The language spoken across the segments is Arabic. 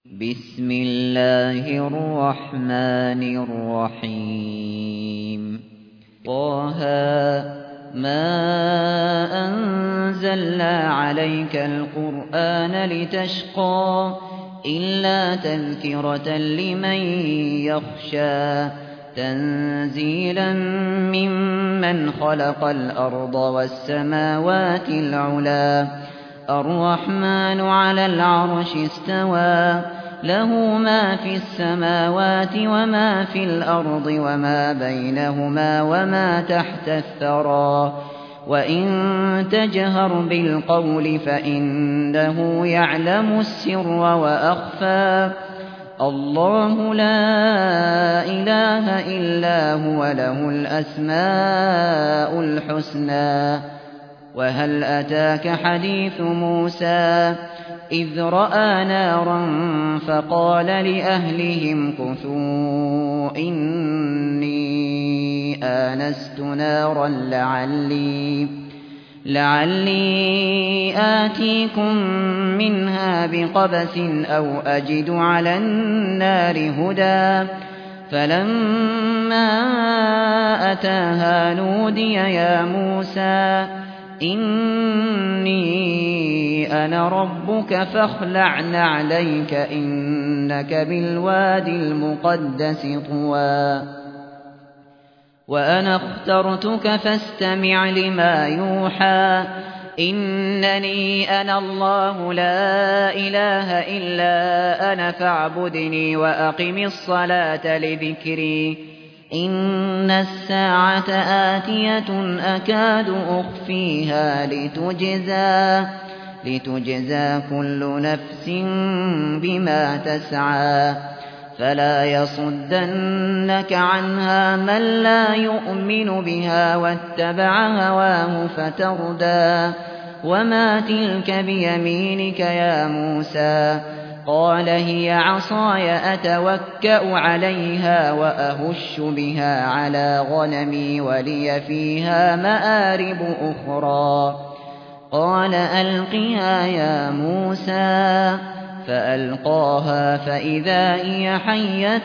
بسم الله الرحمن الرحيم طه ما أنزلنا عليك القرآن لتشقى إلا تذكرة لمن يخشى تنزيلا ممن خلق الأرض والسماوات العلى الرحمن على العرش استوى له ما في السماوات وما في الأرض وما بينهما وما تحت الثرى وإن تجهر بالقول فإنه يعلم السر وأخفى الله لا إله إلا هو له الأسماء الحسنى وهل أتاك حديث موسى إذ رأى نارا فقال لأهلهم كثوا إني آنست نارا لعلي آتيكم منها بقبس أو أجد على النار هدى فلما أتاها نودي يا موسى إني أنا ربك فاخلع نعليك إنك بالوادي المقدس طوى وأنا اخترتك فاستمع لما يوحى إنني أنا الله لا إله إلا أنا فاعبدني وأقم الصلاة لذكري إن الساعة آتية أكاد أخفيها لتجزى كل نفس بما تسعى فلا يصدنك عنها من لا يؤمن بها واتبع هواه فتردى وما تلك بيمينك يا موسى قال هي عصاي أتوكأ عليها وأهش بها على غنمي ولي فيها مآرب أخرى قال ألقها يا موسى فألقاها فإذا هي حية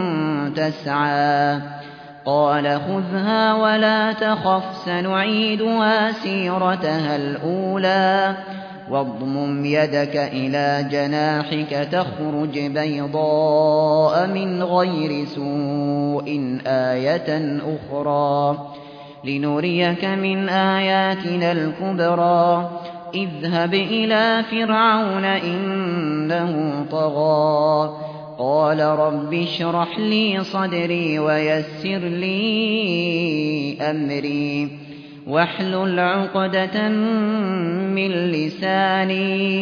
تسعى قال خذها ولا تخف سنعيدها سيرتها الأولى واضمم يدك إلى جناحك تخرج بيضاء من غير سوء آية أخرى لنريك من آياتنا الكبرى اذهب إلى فرعون إنه طغى قال رب اشرح لي صدري ويسر لي أمري واحلل عقدة من لساني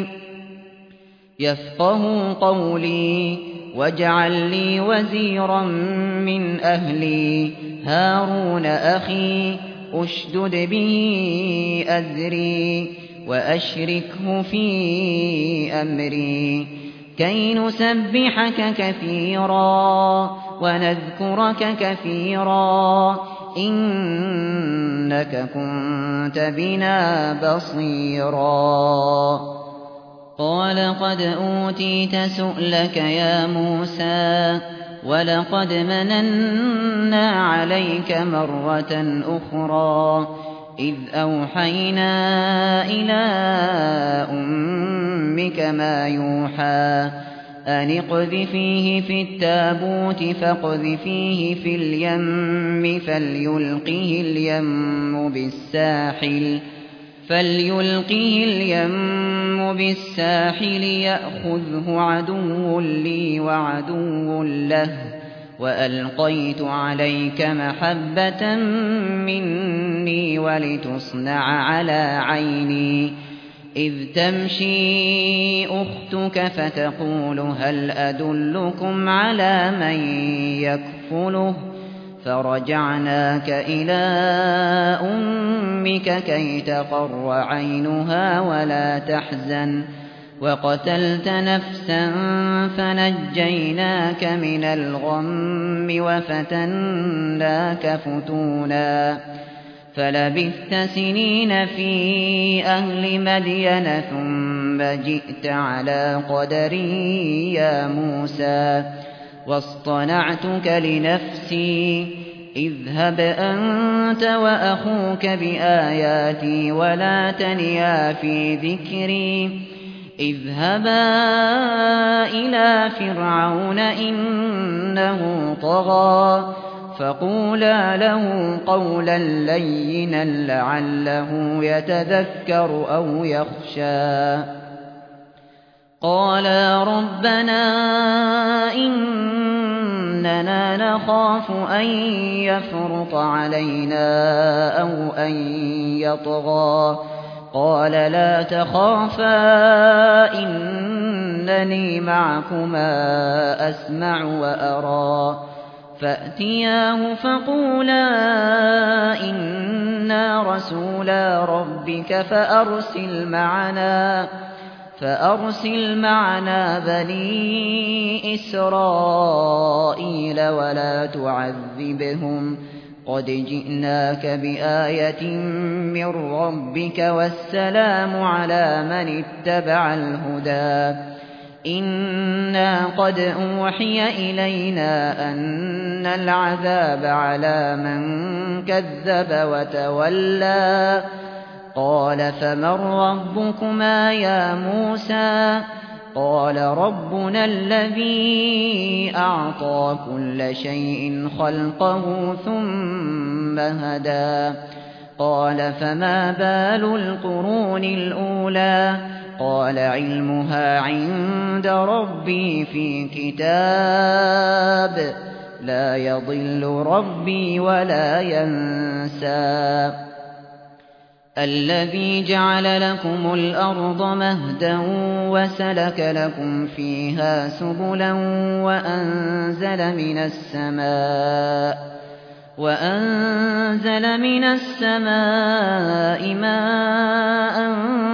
يفقه قولي واجعل لي وزيرا من أهلي هارون أخي أشدد به أزري وأشركه في أمري كي نسبحك كثيرا ونذكرك كثيرا إنك كنت بنا بصيرا قال قد أوتيت سؤلك يا موسى ولقد مننا عليك مرة أخرى إذ أوحينا إلى أمك ما يوحى أن اقذفيه في التابوت فاقذفيه في اليم فليلقه اليم بالساحل يأخذه عدو لي وعدو له وألقيت عليك محبة مني ولتصنع على عيني إذ تمشي أختك فتقول هل أدلكم على من يكفله فرجعناك إلى أمك كي تقر عينها ولا تحزن وقتلت نفسا فنجيناك من الغم وفتناك فتونا فلبثت سنين في أهل مدين ثم ثم جئت على قدري يا موسى واصطنعتك لنفسي اذهب أنت وأخوك بآياتي ولا تنيا في ذكري اذهبا إلى فرعون إنه طغى فقولا له قولا لينا لعله يتذكر أو يخشى قالا ربنا إننا نخاف أن يفرط علينا أو أن يطغى قال لا تخافا إنني معكما أسمع وأرى فأتياه فقولا إنا رسولا ربك فأرسل معنا بني إسرائيل ولا تعذبهم قد جئناك بآية من ربك والسلام على من اتبع الهدى إنا قد أوحي إلينا أن العذاب على من كذب وتولى قال فمن ربكما يا موسى قال ربنا الذي أعطى كل شيء خلقه ثم هدى قال فما بال القرون الأولى قال علمها عند ربي في كتاب لا يضل ربي ولا ينسى الذي جعل لكم الأرض مهدا وسلك لكم فيها سبلا وأنزل من السماء ماء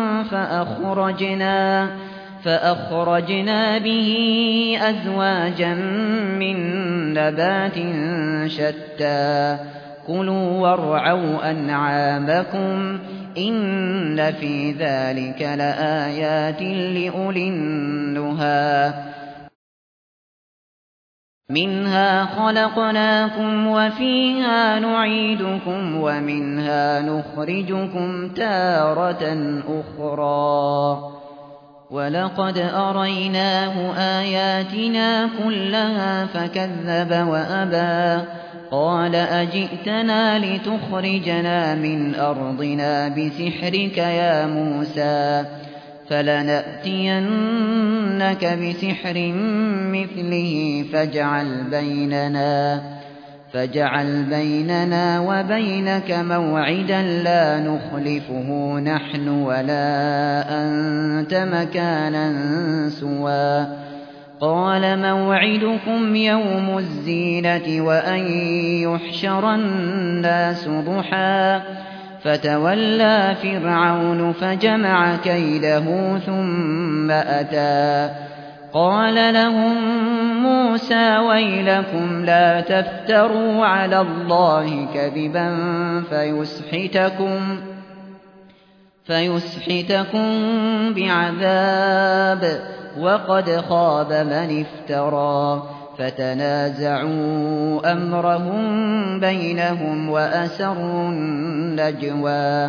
فأخرجنا به أزواجا من نبات شتى كلوا وارعوا أنعامكم إن في ذلك لآيات لأولي النهى منها خلقناكم وفيها نعيدكم ومنها نخرجكم تارة أخرى ولقد أريناه آياتنا كلها فكذب وأبى قال أجئتنا لتخرجنا من أرضنا بسحرك يا موسى فلنأتينك بسحر مثله فاجعل بيننا وبينك موعدا لا نخلفه نحن ولا أنت مكانا سوى قال موعدكم يوم الزينة وأن يحشر الناس ضحى فتولى فرعون فجمع كيده ثم أتى قال لهم موسى ويلكم لا تفتروا على الله كذبا فيسحتكم بعذاب وقد خاب من افترى فتنازعوا أمرهم بينهم وأسروا النجوى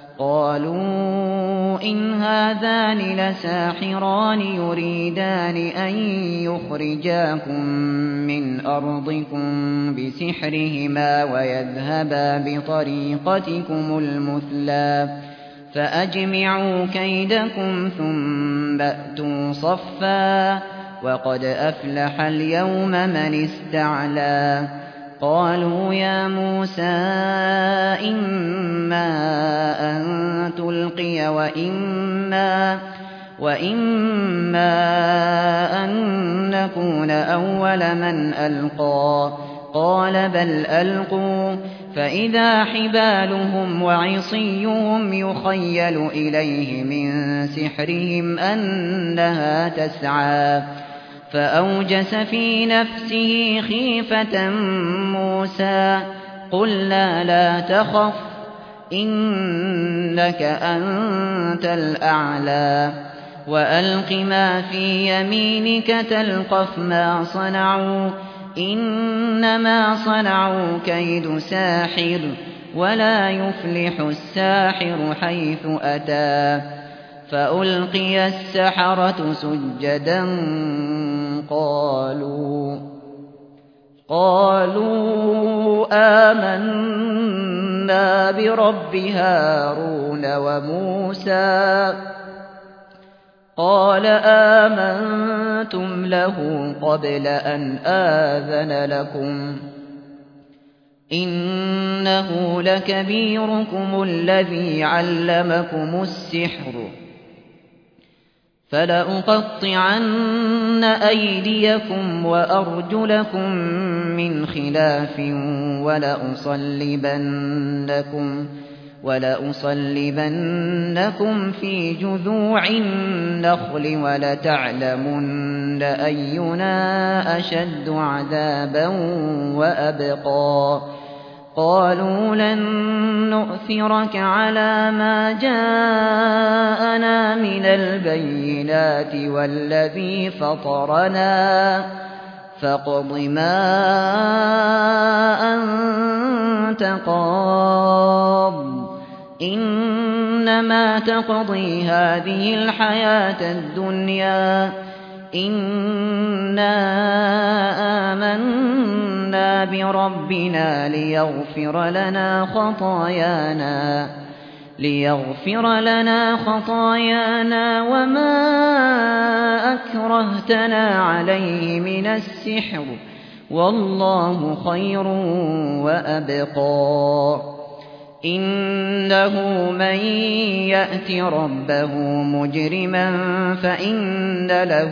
قالوا إن هذان لساحران يريدان أن يخرجاكم من أرضكم بسحرهما ويذهبا بطريقتكم المثلى فأجمعوا كيدكم ثم أتوا صفا وقد أفلح اليوم من استعلى قالوا يا موسى إما أن تلقي وإما أن نكون أول من ألقى قال بل ألقوا فإذا حبالهم وعصيهم يخيل إليه من سحرهم أنها تسعى فأوجس في نفسه خيفة موسى قلنا لا تخف إنك أنت الأعلى وألق ما في يمينك تلقف ما صنعوا إنما صنعوا كيد ساحر ولا يفلح الساحر حيث أتى فألقي السحرة سجدا قالوا آمنا برب هارون وموسى قال آمنتم له قبل أن آذن لكم إنه لكبيركم الذي علمكم السحر فلأقطعن أيديكم وأرجلكم من خلاف ولأصلبنكم في جذوع النخل ولتعلمن أينا أشد عذابا وأبقى قالوا لن نؤثرك على ما جاءنا من البينات والذي فطرنا فاقض ما أنت قاض إنما تقضي هذه الحياة الدنيا إنا آمنا بربنا ليغفر لنا خطايانا وما أكرهتنا عليه من السحر والله خير وأبقى إنه من يأت ربه مجرما فإن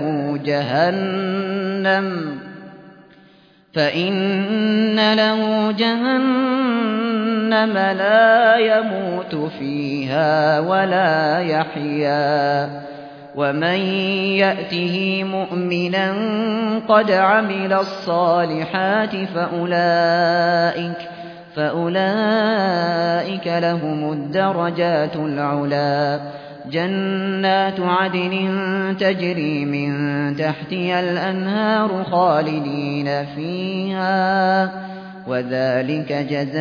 له جهنم لا يموت فيها ولا يحيا ومن يأته مؤمنا قد عمل الصالحات فأولئك لهم الدرجات العلا جنات عدن تجري من تحتها الأنهار خالدين فيها وذلك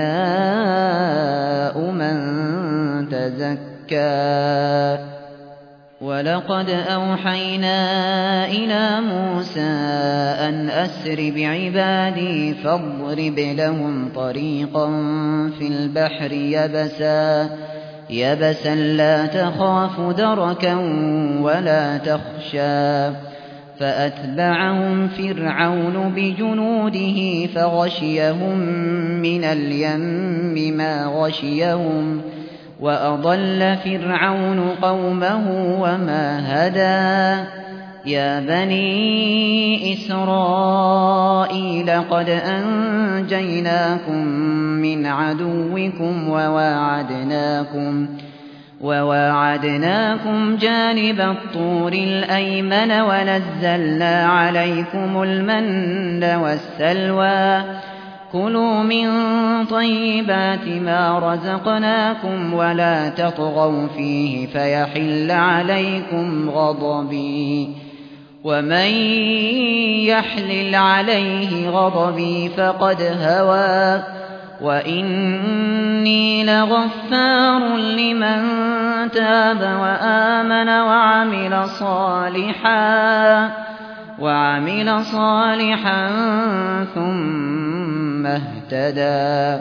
جزاء من تزكى ولقد أوحينا إلى موسى أن أسر بعبادي فاضرب لهم طريقا في البحر يبسا لا تخاف دركا ولا تخشى فأتبعهم فرعون بجنوده فغشيهم من اليم ما غشيهم وأضل فرعون قومه وما هدى يا بني إسرائيل قد أنجيناكم من عدوكم وواعدناكم جانب الطور الأيمن ونزلنا عليكم المن والسلوى كلوا من طيبات ما رزقناكم ولا تطغوا فيه فيحل عليكم غضبي ومن يحلل عليه غضبي فقد هوى وإني لغفار لمن تاب وآمن وعمل صالحا ثم اهتدى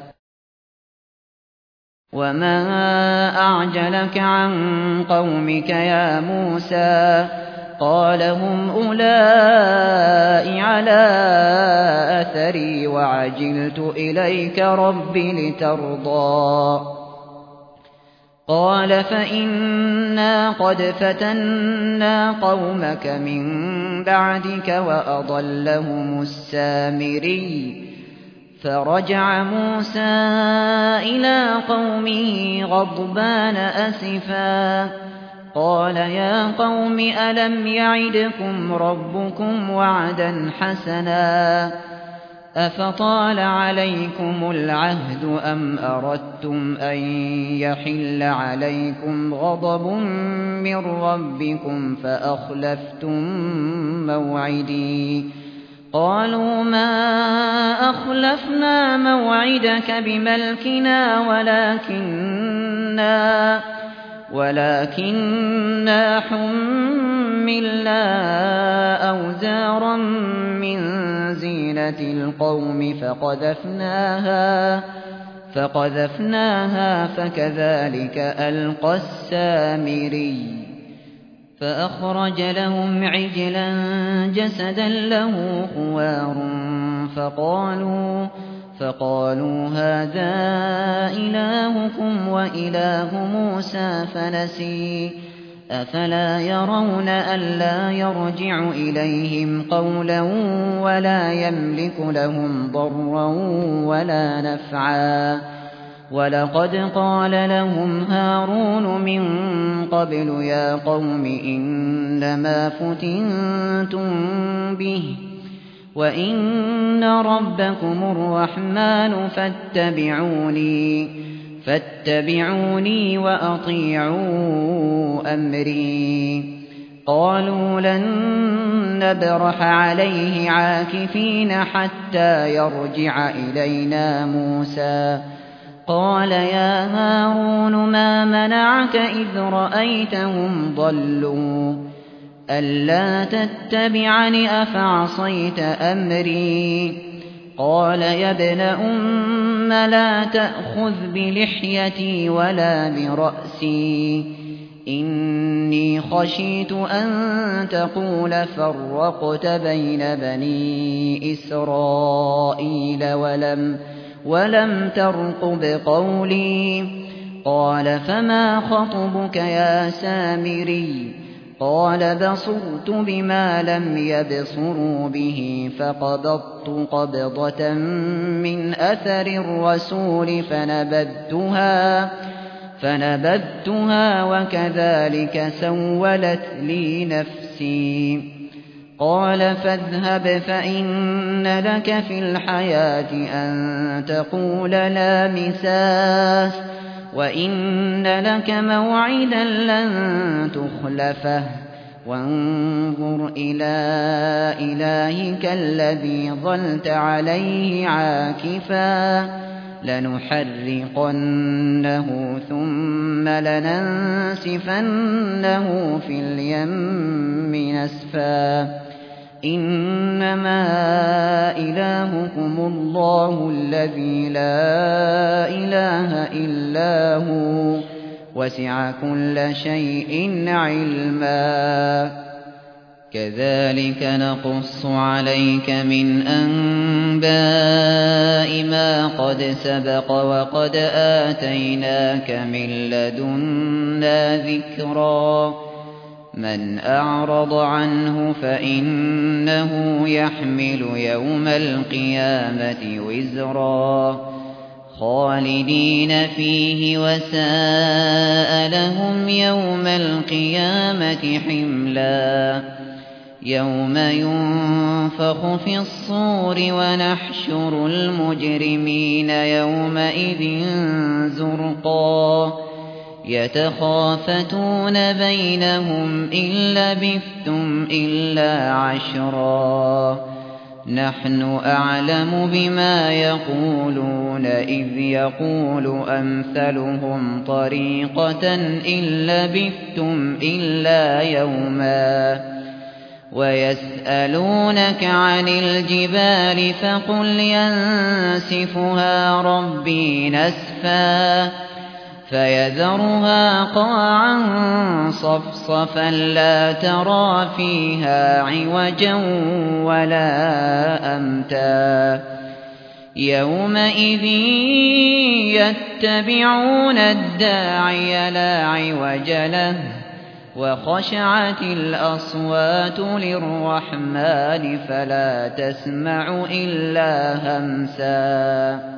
وما أعجلك عن قومك يا موسى قال هم أولئك على أثري وعجلت إليك رب لترضى قال فإنا قد فتنا قومك من بعدك وأضلهم السامري فرجع موسى إلى قومه غضبان أسفا قال يا قوم ألم يعدكم ربكم وعدا حسنا أفطال عليكم العهد أم أردتم أن يحل عليكم غضب من ربكم فأخلفتم موعدي قالوا ما أخلفنا موعدك بملكنا ولكننا حملنا أوزارا من زينة القوم فقذفناها فكذلك ألقى السامري فأخرج لهم عجلا جسدا له خوار فقالوا هذا إلهكم وإله موسى فنسي أفلا يرون ألا يرجع إليهم قولا ولا يملك لهم ضرا ولا نفعا ولقد قال لهم هارون من قبل يا قوم إنما فتنتم به وإن ربكم الرحمن فاتبعوني وأطيعوا أمري قالوا لن نبرح عليه عاكفين حتى يرجع إلينا موسى قال يا هارون ما منعك إذ رأيتهم ضلوا ألا تتبعني أفعصيت أمري قال يا ابن أم لا تأخذ بلحيتي ولا برأسي إني خشيت أن تقول فرقت بين بني إسرائيل ولم ترقب قولي قال فما خطبك يا سامري قال بصرت بما لم يبصروا به فقبضت قبضة من أثر الرسول فنبذتها وكذلك سولت لي نفسي قال فاذهب فإن لك في الحياة أن تقول لا مساس وإن لك موعدا لن تخلفه وانظر إلى إلهك الذي ظلت عليه عاكفا لنحرقنه ثم لننسفنه في اليم نسفا إنما إلهكم الله الذي لا إله إلا هو وسع كل شيء علما كذلك نقص عليك من أنباء ما قد سبق وقد آتيناك من لدنا ذكرا من أعرض عنه فإنه يحمل يوم القيامة وزرا خالدين فيه وساء لهم يوم القيامة حملا يوم ينفخ في الصور ونحشر المجرمين يومئذ زرقا يتخافتون بينهم إن لبثتم إلا عشرا نحن أعلم بما يقولون إذ يقول أمثلهم طريقة إن لبثتم إلا يوما ويسألونك عن الجبال فقل ينسفها ربي نسفا فيذرها قاعا صفصفا لا ترى فيها عوجا ولا أمتا يومئذ يتبعون الداعي لا عوج له وخشعت الأصوات للرحمن فلا تسمع إلا همسا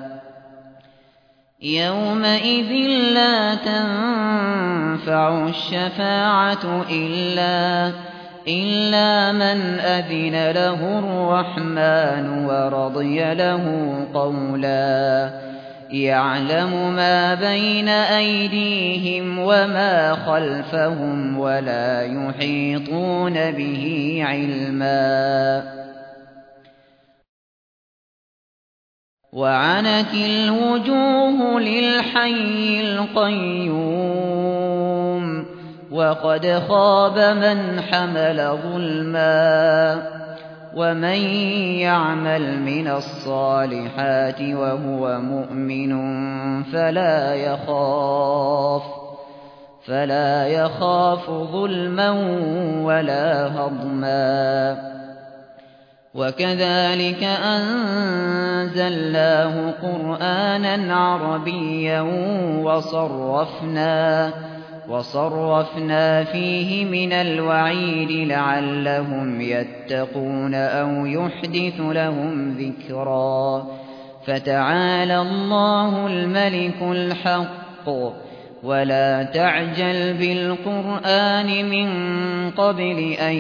يومئذ لا تنفع الشفاعة إلا من أذن له الرحمن ورضي له قولا يعلم ما بين أيديهم وما خلفهم ولا يحيطون به علما وعنت الوجوه للحي القيوم وقد خاب من حمل ظلما ومن يعمل من الصالحات وهو مؤمن فلا يخاف ظلما ولا هضما وكذلك أنزلناه قرآنا عربيا وصرفنا فيه من الوعيد لعلهم يتقون أو يحدث لهم ذكرا فتعالى الله الملك الحق ولا تعجل بالقرآن من قبل أن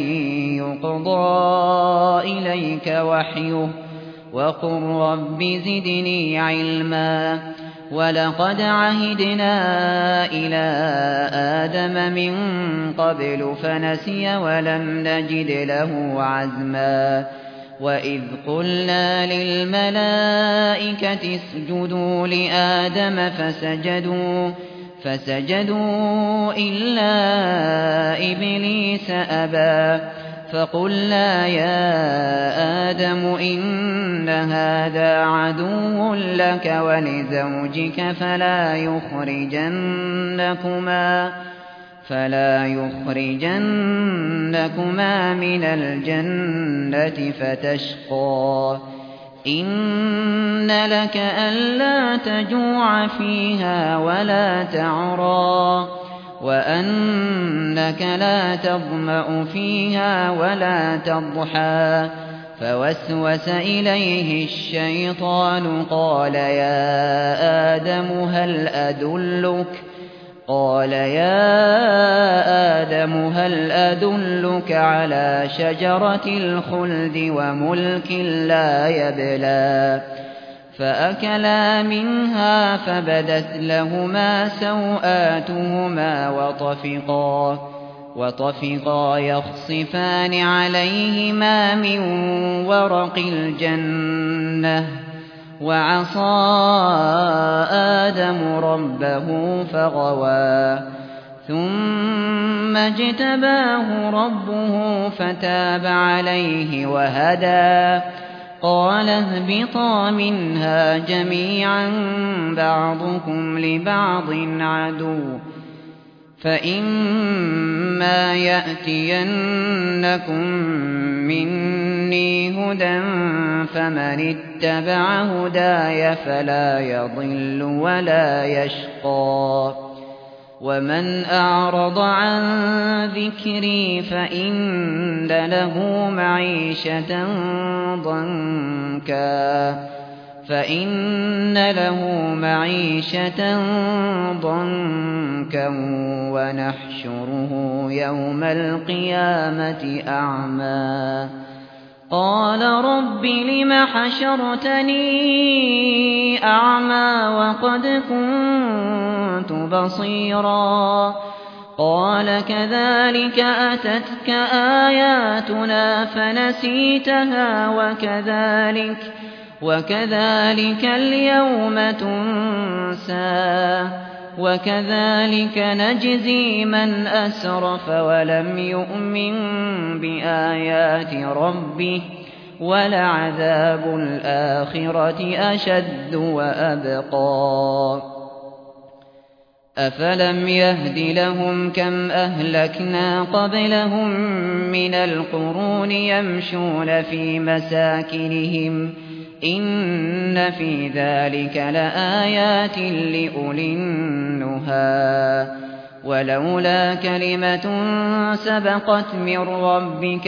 يقضى إليك وحيه وقل رب زدني علما ولقد عهدنا إلى آدم من قبل فنسي ولم نجد له عزما وإذ قلنا للملائكة اسجدوا لآدم فسجدوا إلا إبليس أبى فقلنا يا آدم إن هذا عدو لك ولزوجك فلا يخرجنكما من الجنة فتشقى إن لك ألا تجوع فيها ولا تعرى وأنك لا تظمأ فيها ولا تضحى فوسوس إليه الشيطان قال يا آدم هل أدلك على شجرة الخلد وملك لا يبلى فأكلا منها فبدت لهما سوآتهما وطفقا يخصفان عليهما من ورق الجنة وعصى آدم ربه فغوى ثم اجتباه ربه فتاب عليه وهدى قال اهبطا منها جميعا بعضكم لبعض عدو فإما يأتينكم مني هدى فمن اتبع هداي فلا يضل ولا يشقى ومن أعرض عن ذكري فإن له معيشة ضنكا ونحشره يوم القيامة أعمى قال رب لم حشرتني أعمى وقد كنت بصيرا قال كذلك أتتك آياتنا فنسيتها وكذلك اليوم تنسى وكذلك نجزي من أسرف ولم يؤمن بآيات ربه ولعذاب الآخرة أشد وأبقى أفلم يهد لهم كم أهلكنا قبلهم من القرون يمشون في مساكنهم إن في ذلك لآيات لأولي النهى ولولا كلمة سبقت من ربك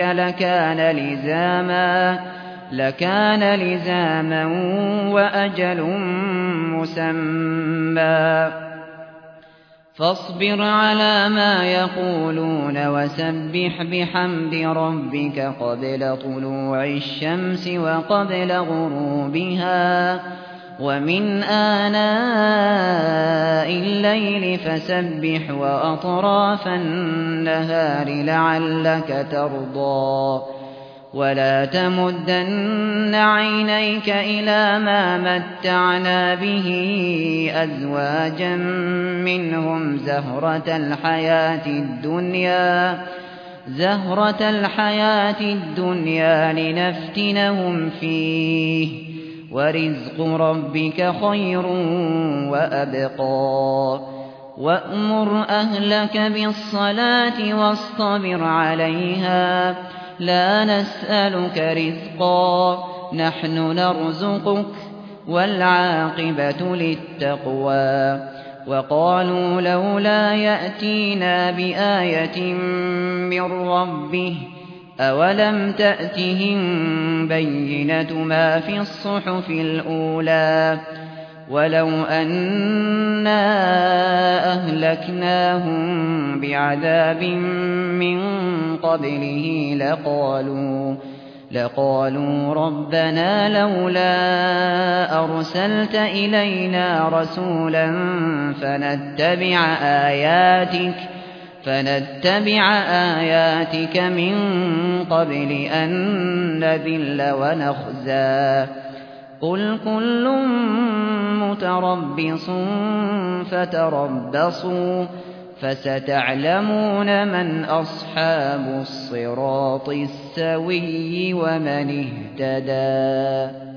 لكان لزاما وأجل مسمى فاصبر على ما يقولون وسبح بحمد ربك قبل طلوع الشمس وقبل غروبها ومن آناء الليل فسبح وأطراف النهار لعلك ترضى ولا تمدن عينيك إلى ما متعنا به أزواجا منهم زهرة الحياة الدنيا لنفتنهم فيه ورزق ربك خير وأبقى وأمر أهلك بالصلاة واصطبر عليها لا نسألك رزقا نحن نرزقك والعاقبة للتقوى وقالوا لولا يأتينا بآية من ربه أولم تأتهم بينة ما في الصحف الأولى ولو أنا أهلكناهم بعذاب من قبله لقالوا ربنا لولا أرسلت إلينا رسولا فنتبع آياتك من قبل أن نذل ونخزى قل كل متربص فتربصوا فستعلمون من أصحاب الصراط السوي ومن اهتدى.